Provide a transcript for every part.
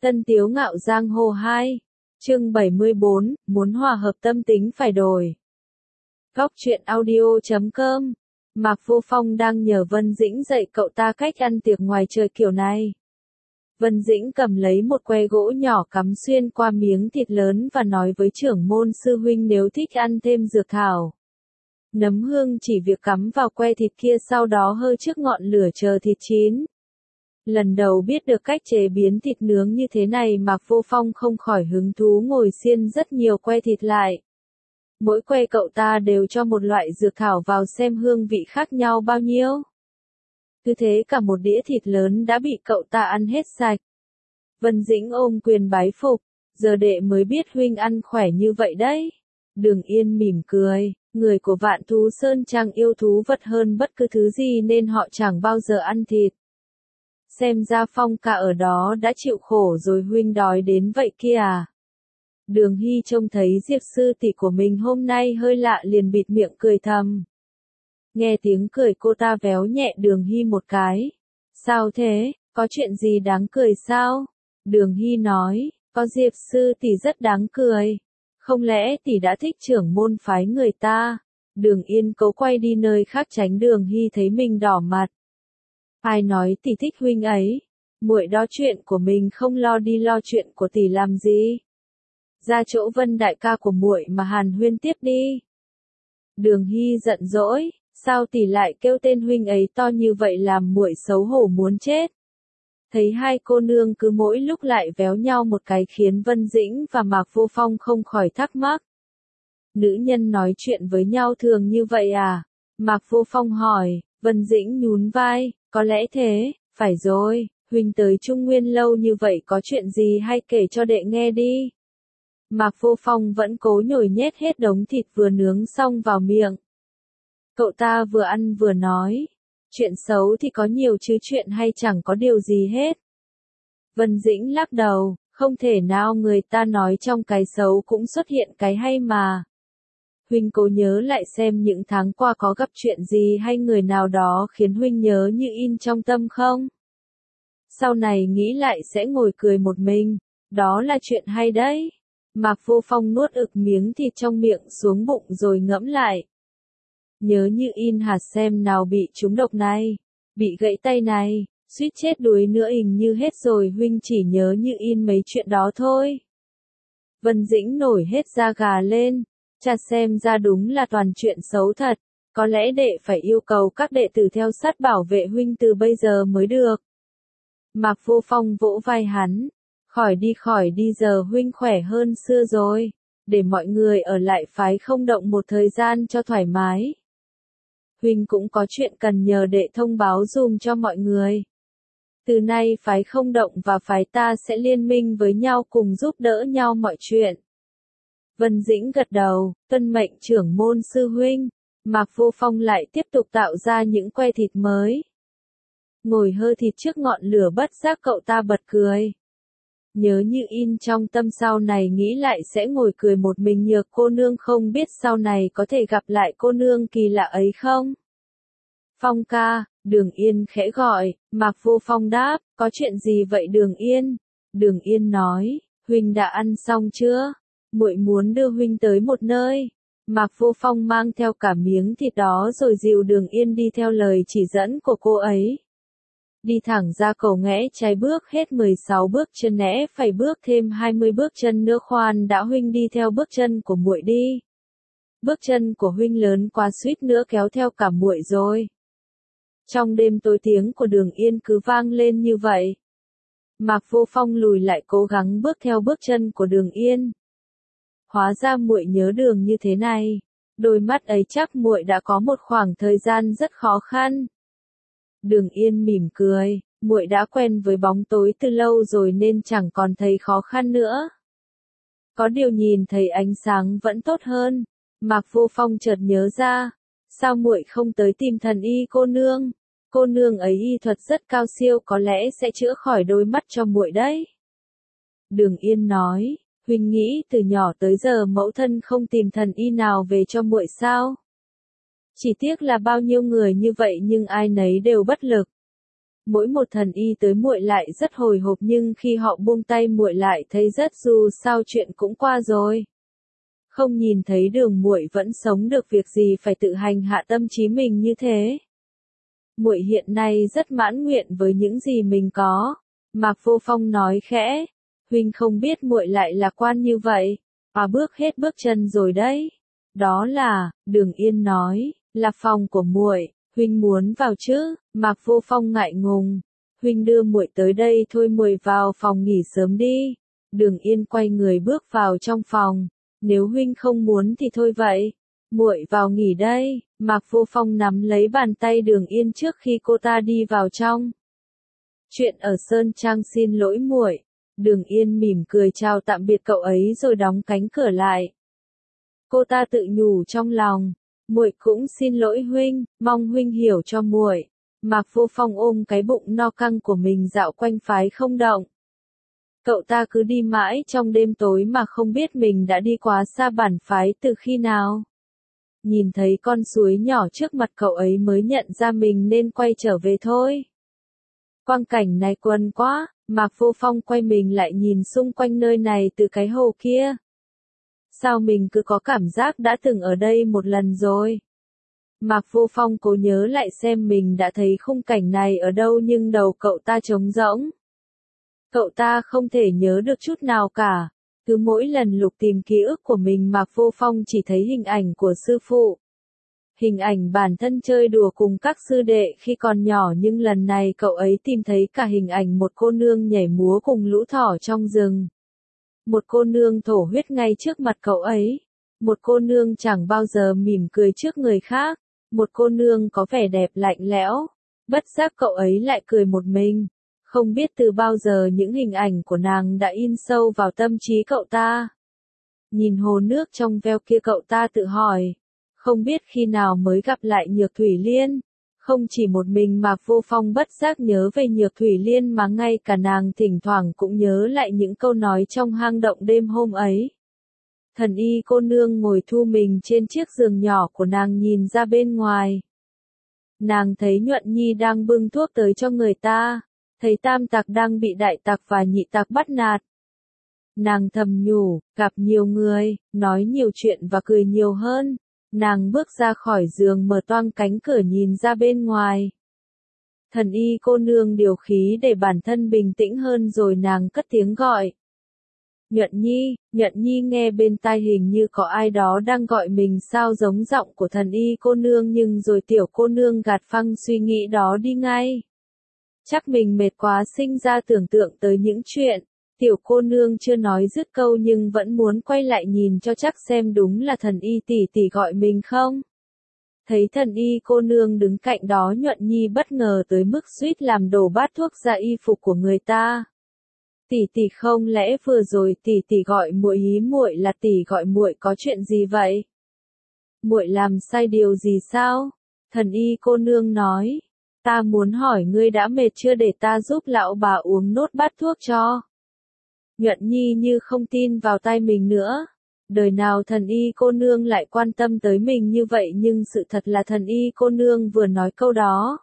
Tân Tiếu Ngạo Giang Hồ 2, chương 74, muốn hòa hợp tâm tính phải đổi. Góc truyện audio.com. Mạc Vô Phong đang nhờ Vân Dĩnh dạy cậu ta cách ăn tiệc ngoài trời kiểu này. Vân Dĩnh cầm lấy một que gỗ nhỏ cắm xuyên qua miếng thịt lớn và nói với trưởng môn sư huynh nếu thích ăn thêm dược thảo. Nấm hương chỉ việc cắm vào que thịt kia sau đó hơ trước ngọn lửa chờ thịt chín. Lần đầu biết được cách chế biến thịt nướng như thế này Mạc Vô Phong không khỏi hứng thú ngồi xiên rất nhiều que thịt lại. Mỗi que cậu ta đều cho một loại dược thảo vào xem hương vị khác nhau bao nhiêu. Cứ thế cả một đĩa thịt lớn đã bị cậu ta ăn hết sạch. Vân Dĩnh ôm quyền bái phục, giờ đệ mới biết huynh ăn khỏe như vậy đấy. Đường Yên mỉm cười, người của Vạn Thú Sơn chẳng yêu thú vật hơn bất cứ thứ gì nên họ chẳng bao giờ ăn thịt. Xem ra Phong ca ở đó đã chịu khổ rồi huynh đói đến vậy kia à. Đường Hy trông thấy Diệp sư tỷ của mình hôm nay hơi lạ liền bịt miệng cười thầm. Nghe tiếng cười cô ta véo nhẹ Đường Hy một cái. Sao thế, có chuyện gì đáng cười sao? Đường Hy nói, có Diệp sư tỷ rất đáng cười. Không lẽ tỷ đã thích trưởng môn phái người ta? Đường Yên cố quay đi nơi khác tránh Đường Hy thấy mình đỏ mặt. Ai nói tỷ thích huynh ấy? Muội đó chuyện của mình không lo đi lo chuyện của tỷ làm gì? Ra chỗ Vân đại ca của muội mà hàn huyên tiếp đi. Đường Hy giận dỗi, sao tỷ lại kêu tên huynh ấy to như vậy làm muội xấu hổ muốn chết. Thấy hai cô nương cứ mỗi lúc lại véo nhau một cái khiến Vân Dĩnh và Mạc Vô Phong không khỏi thắc mắc. Nữ nhân nói chuyện với nhau thường như vậy à? Mạc Vô Phong hỏi, Vân Dĩnh nhún vai, có lẽ thế, phải rồi, huynh tới Trung Nguyên lâu như vậy có chuyện gì hay kể cho đệ nghe đi. Mạc Vô Phong vẫn cố nhồi nhét hết đống thịt vừa nướng xong vào miệng. Cậu ta vừa ăn vừa nói, chuyện xấu thì có nhiều chứ chuyện hay chẳng có điều gì hết. Vân Dĩnh lắc đầu, không thể nào người ta nói trong cái xấu cũng xuất hiện cái hay mà. Huynh cố nhớ lại xem những tháng qua có gặp chuyện gì hay người nào đó khiến huynh nhớ như in trong tâm không? Sau này nghĩ lại sẽ ngồi cười một mình, đó là chuyện hay đấy. Mạc Vô Phong nuốt ực miếng thịt trong miệng xuống bụng rồi ngẫm lại. Nhớ như in hạt xem nào bị trúng độc này, bị gãy tay này, suýt chết đuối nữa hình như hết rồi huynh chỉ nhớ như in mấy chuyện đó thôi. Vân Dĩnh nổi hết da gà lên, chà xem ra đúng là toàn chuyện xấu thật, có lẽ đệ phải yêu cầu các đệ tử theo sát bảo vệ huynh từ bây giờ mới được. Mạc Vô Phong vỗ vai hắn. Khỏi đi giờ huynh khỏe hơn xưa rồi, để mọi người ở lại phái không động một thời gian cho thoải mái. Huynh cũng có chuyện cần nhờ đệ thông báo dùm cho mọi người. Từ nay phái không động và phái ta sẽ liên minh với nhau cùng giúp đỡ nhau mọi chuyện. Vân Dĩnh gật đầu, tuân mệnh trưởng môn sư huynh. Mạc Vô Phong lại tiếp tục tạo ra những que thịt mới. Ngồi hơ thịt trước ngọn lửa bất giác cậu ta bật cười. Nhớ như in trong tâm sau này nghĩ lại sẽ ngồi cười một mình nhờ cô nương không biết sau này có thể gặp lại cô nương kỳ lạ ấy không? Phong ca, Đường Yên khẽ gọi, Mạc Vô Phong đáp, có chuyện gì vậy Đường Yên? Đường Yên nói, huynh đã ăn xong chưa? Muội muốn đưa huynh tới một nơi. Mạc Vô Phong mang theo cả miếng thịt đó rồi dìu Đường Yên đi theo lời chỉ dẫn của cô ấy. Đi thẳng ra cầu nghẽ trái bước hết 16 bước chân nẽ phải bước thêm 20 bước chân nữa khoan đã huynh đi theo bước chân của muội đi. Bước chân của huynh lớn quá suýt nữa kéo theo cả muội rồi. Trong đêm tối tiếng của Đường Yên cứ vang lên như vậy. Mạc Vô Phong lùi lại cố gắng bước theo bước chân của Đường Yên. Hóa ra muội nhớ đường như thế này. Đôi mắt ấy chắc muội đã có một khoảng thời gian rất khó khăn. Đường Yên mỉm cười, muội đã quen với bóng tối từ lâu rồi nên chẳng còn thấy khó khăn nữa. Có điều nhìn thấy ánh sáng vẫn tốt hơn. Mạc Vô Phong chợt nhớ ra, sao muội không tới tìm thần y cô nương ấy y thuật rất cao siêu có lẽ sẽ chữa khỏi đôi mắt cho muội đấy. Đường Yên nói, huynh nghĩ từ nhỏ tới giờ mẫu thân không tìm thần y nào về cho muội sao? Chỉ tiếc là bao nhiêu người như vậy nhưng ai nấy đều bất lực. Mỗi một thần y tới muội lại rất hồi hộp nhưng khi họ buông tay muội lại thấy rất dù sao chuyện cũng qua rồi. Không nhìn thấy Đường muội vẫn sống được việc gì phải tự hành hạ tâm trí mình như thế. Muội hiện nay rất mãn nguyện với những gì mình có. Mạc Vô Phong nói khẽ, huynh không biết muội lại lạc quan như vậy, bước hết bước chân rồi đấy. Đó là, Đường Yên nói, là phòng của muội, huynh muốn vào chứ? Mạc Vô Phong ngại ngùng, huynh đưa muội tới đây thôi, muội vào phòng nghỉ sớm đi. Đường Yên quay người bước vào trong phòng, nếu huynh không muốn thì thôi vậy, muội vào nghỉ đây. Mạc Vô Phong nắm lấy bàn tay Đường Yên trước khi cô ta đi vào trong. Chuyện ở Sơn Trang, xin lỗi muội. Đường Yên mỉm cười chào tạm biệt cậu ấy rồi đóng cánh cửa lại. Cô ta tự nhủ trong lòng, muội cũng xin lỗi huynh, mong huynh hiểu cho muội. Mạc Vô Phong ôm cái bụng no căng của mình dạo quanh phái không động. Cậu ta cứ đi mãi trong đêm tối mà không biết mình đã đi quá xa bản phái từ khi nào. Nhìn thấy con suối nhỏ trước mặt cậu ấy mới nhận ra mình nên quay trở về thôi. Quang cảnh này quần quá, Mạc Vô Phong quay mình lại nhìn xung quanh nơi này từ cái hồ kia. Sao mình cứ có cảm giác đã từng ở đây một lần rồi? Mạc Vô Phong cố nhớ lại xem mình đã thấy khung cảnh này ở đâu nhưng đầu cậu ta trống rỗng. Cậu ta không thể nhớ được chút nào cả. Cứ mỗi lần lục tìm ký ức của mình Mạc Vô Phong chỉ thấy hình ảnh của sư phụ. Hình ảnh bản thân chơi đùa cùng các sư đệ khi còn nhỏ nhưng lần này cậu ấy tìm thấy cả hình ảnh một cô nương nhảy múa cùng lũ thỏ trong rừng. Một cô nương thổ huyết ngay trước mặt cậu ấy. Một cô nương chẳng bao giờ mỉm cười trước người khác. Một cô nương có vẻ đẹp lạnh lẽo. Bất giác cậu ấy lại cười một mình. Không biết từ bao giờ những hình ảnh của nàng đã in sâu vào tâm trí cậu ta. Nhìn hồ nước trong veo kia cậu ta tự hỏi. Không biết khi nào mới gặp lại Nhược Thủy Liên. Không chỉ một mình Mạc Vô Phong bất giác nhớ về Nhược Thủy Liên mà ngay cả nàng thỉnh thoảng cũng nhớ lại những câu nói trong hang động đêm hôm ấy. Thần y cô nương ngồi thu mình trên chiếc giường nhỏ của nàng nhìn ra bên ngoài. Nàng thấy Nhuận Nhi đang bưng thuốc tới cho người ta. Thấy Tam Tặc đang bị Đại Tặc và Nhị Tặc bắt nạt. Nàng thầm nhủ, gặp nhiều người, nói nhiều chuyện và cười nhiều hơn. Nàng bước ra khỏi giường mở toang cánh cửa nhìn ra bên ngoài. Thần y cô nương điều khí để bản thân bình tĩnh hơn rồi nàng cất tiếng gọi. Nhuận Nhi nghe bên tai hình như có ai đó đang gọi mình sao giống giọng của thần y cô nương nhưng rồi tiểu cô nương gạt phăng suy nghĩ đó đi ngay. Chắc mình mệt quá sinh ra tưởng tượng tới những chuyện. Tiểu cô nương chưa nói dứt câu nhưng vẫn muốn quay lại nhìn cho chắc xem đúng là thần y tỷ tỷ gọi mình không. Thấy thần y cô nương đứng cạnh đó Nhuận Nhi bất ngờ tới mức suýt làm đổ bát thuốc ra y phục của người ta. Tỷ tỷ không lẽ vừa rồi tỷ tỷ gọi muội ý muội là tỷ gọi muội có chuyện gì vậy? Muội làm sai điều gì sao? Thần y cô nương nói. Ta muốn hỏi ngươi đã mệt chưa để ta giúp lão bà uống nốt bát thuốc cho. Nhuận Nhi như không tin vào tai mình nữa. Đời nào thần y cô nương lại quan tâm tới mình như vậy nhưng sự thật là thần y cô nương vừa nói câu đó.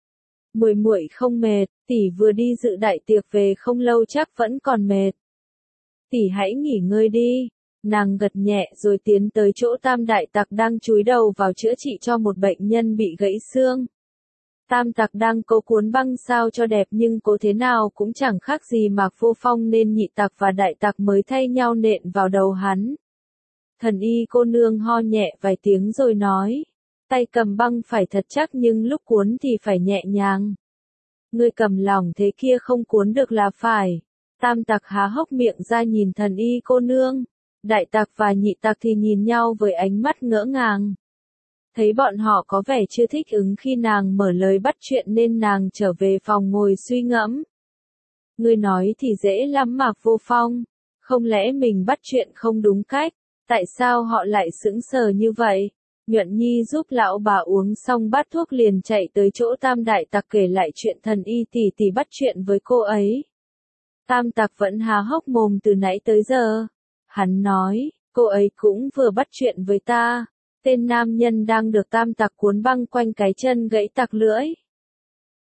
Muội không mệt, tỷ vừa đi dự đại tiệc về không lâu chắc vẫn còn mệt. Tỷ hãy nghỉ ngơi đi. Nàng gật nhẹ rồi tiến tới chỗ Tam Đại Tặc đang chúi đầu vào chữa trị cho một bệnh nhân bị gãy xương. Tam Tặc đang cố cuốn băng sao cho đẹp nhưng cố thế nào cũng chẳng khác gì Mạc Vô Phong nên Nhị Tặc và Đại Tặc mới thay nhau nện vào đầu hắn. Thần y cô nương ho nhẹ vài tiếng rồi nói, tay cầm băng phải thật chắc nhưng lúc cuốn thì phải nhẹ nhàng. Ngươi cầm lỏng thế kia không cuốn được là phải. Tam Tặc há hốc miệng ra nhìn thần y cô nương. Đại Tặc và Nhị Tặc thì nhìn nhau với ánh mắt ngỡ ngàng. Thấy bọn họ có vẻ chưa thích ứng khi nàng mở lời bắt chuyện nên nàng trở về phòng ngồi suy ngẫm. Ngươi nói thì dễ lắm Mạc Vô Phong. Không lẽ mình bắt chuyện không đúng cách? Tại sao họ lại sững sờ như vậy? Nhuận Nhi giúp lão bà uống xong bát thuốc liền chạy tới chỗ Tam Đại Tặc kể lại chuyện thần y tỷ tỷ bắt chuyện với cô ấy. Tam Tặc vẫn há hốc mồm từ nãy tới giờ. Hắn nói, cô ấy cũng vừa bắt chuyện với ta. Tên nam nhân đang được Tam Tặc cuốn băng quanh cái chân gãy tặc lưỡi.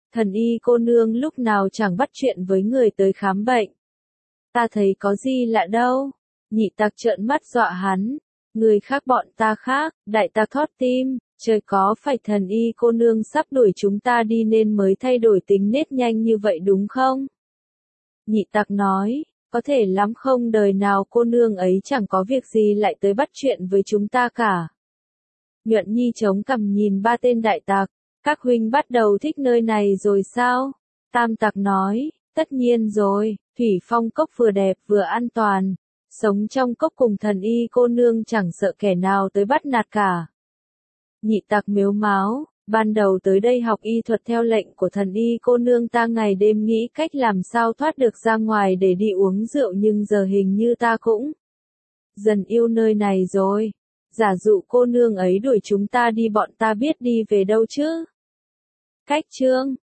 Thần y cô nương lúc nào chẳng bắt chuyện với người tới khám bệnh. Ta thấy có gì lạ đâu. Nhị tặc trợn mắt dọa hắn. Người khác bọn ta khác, đại tặc thót tim, trời có phải thần y cô nương sắp đuổi chúng ta đi nên mới thay đổi tính nết nhanh như vậy đúng không? Nhị tặc nói, có thể lắm không đời nào cô nương ấy chẳng có việc gì lại tới bắt chuyện với chúng ta cả. Nhuận Nhi chống cằm nhìn ba tên đại tặc, các huynh bắt đầu thích nơi này rồi sao? Tam tặc nói, tất nhiên rồi, thủy phong cốc vừa đẹp vừa an toàn, sống trong cốc cùng thần y cô nương chẳng sợ kẻ nào tới bắt nạt cả. Nhị tặc mếu máo, ban đầu tới đây học y thuật theo lệnh của thần y cô nương ta ngày đêm nghĩ cách làm sao thoát được ra ngoài để đi uống rượu nhưng giờ hình như ta cũng dần yêu nơi này rồi. Giả dụ cô nương ấy đuổi chúng ta đi bọn ta biết đi về đâu chứ? Cách chương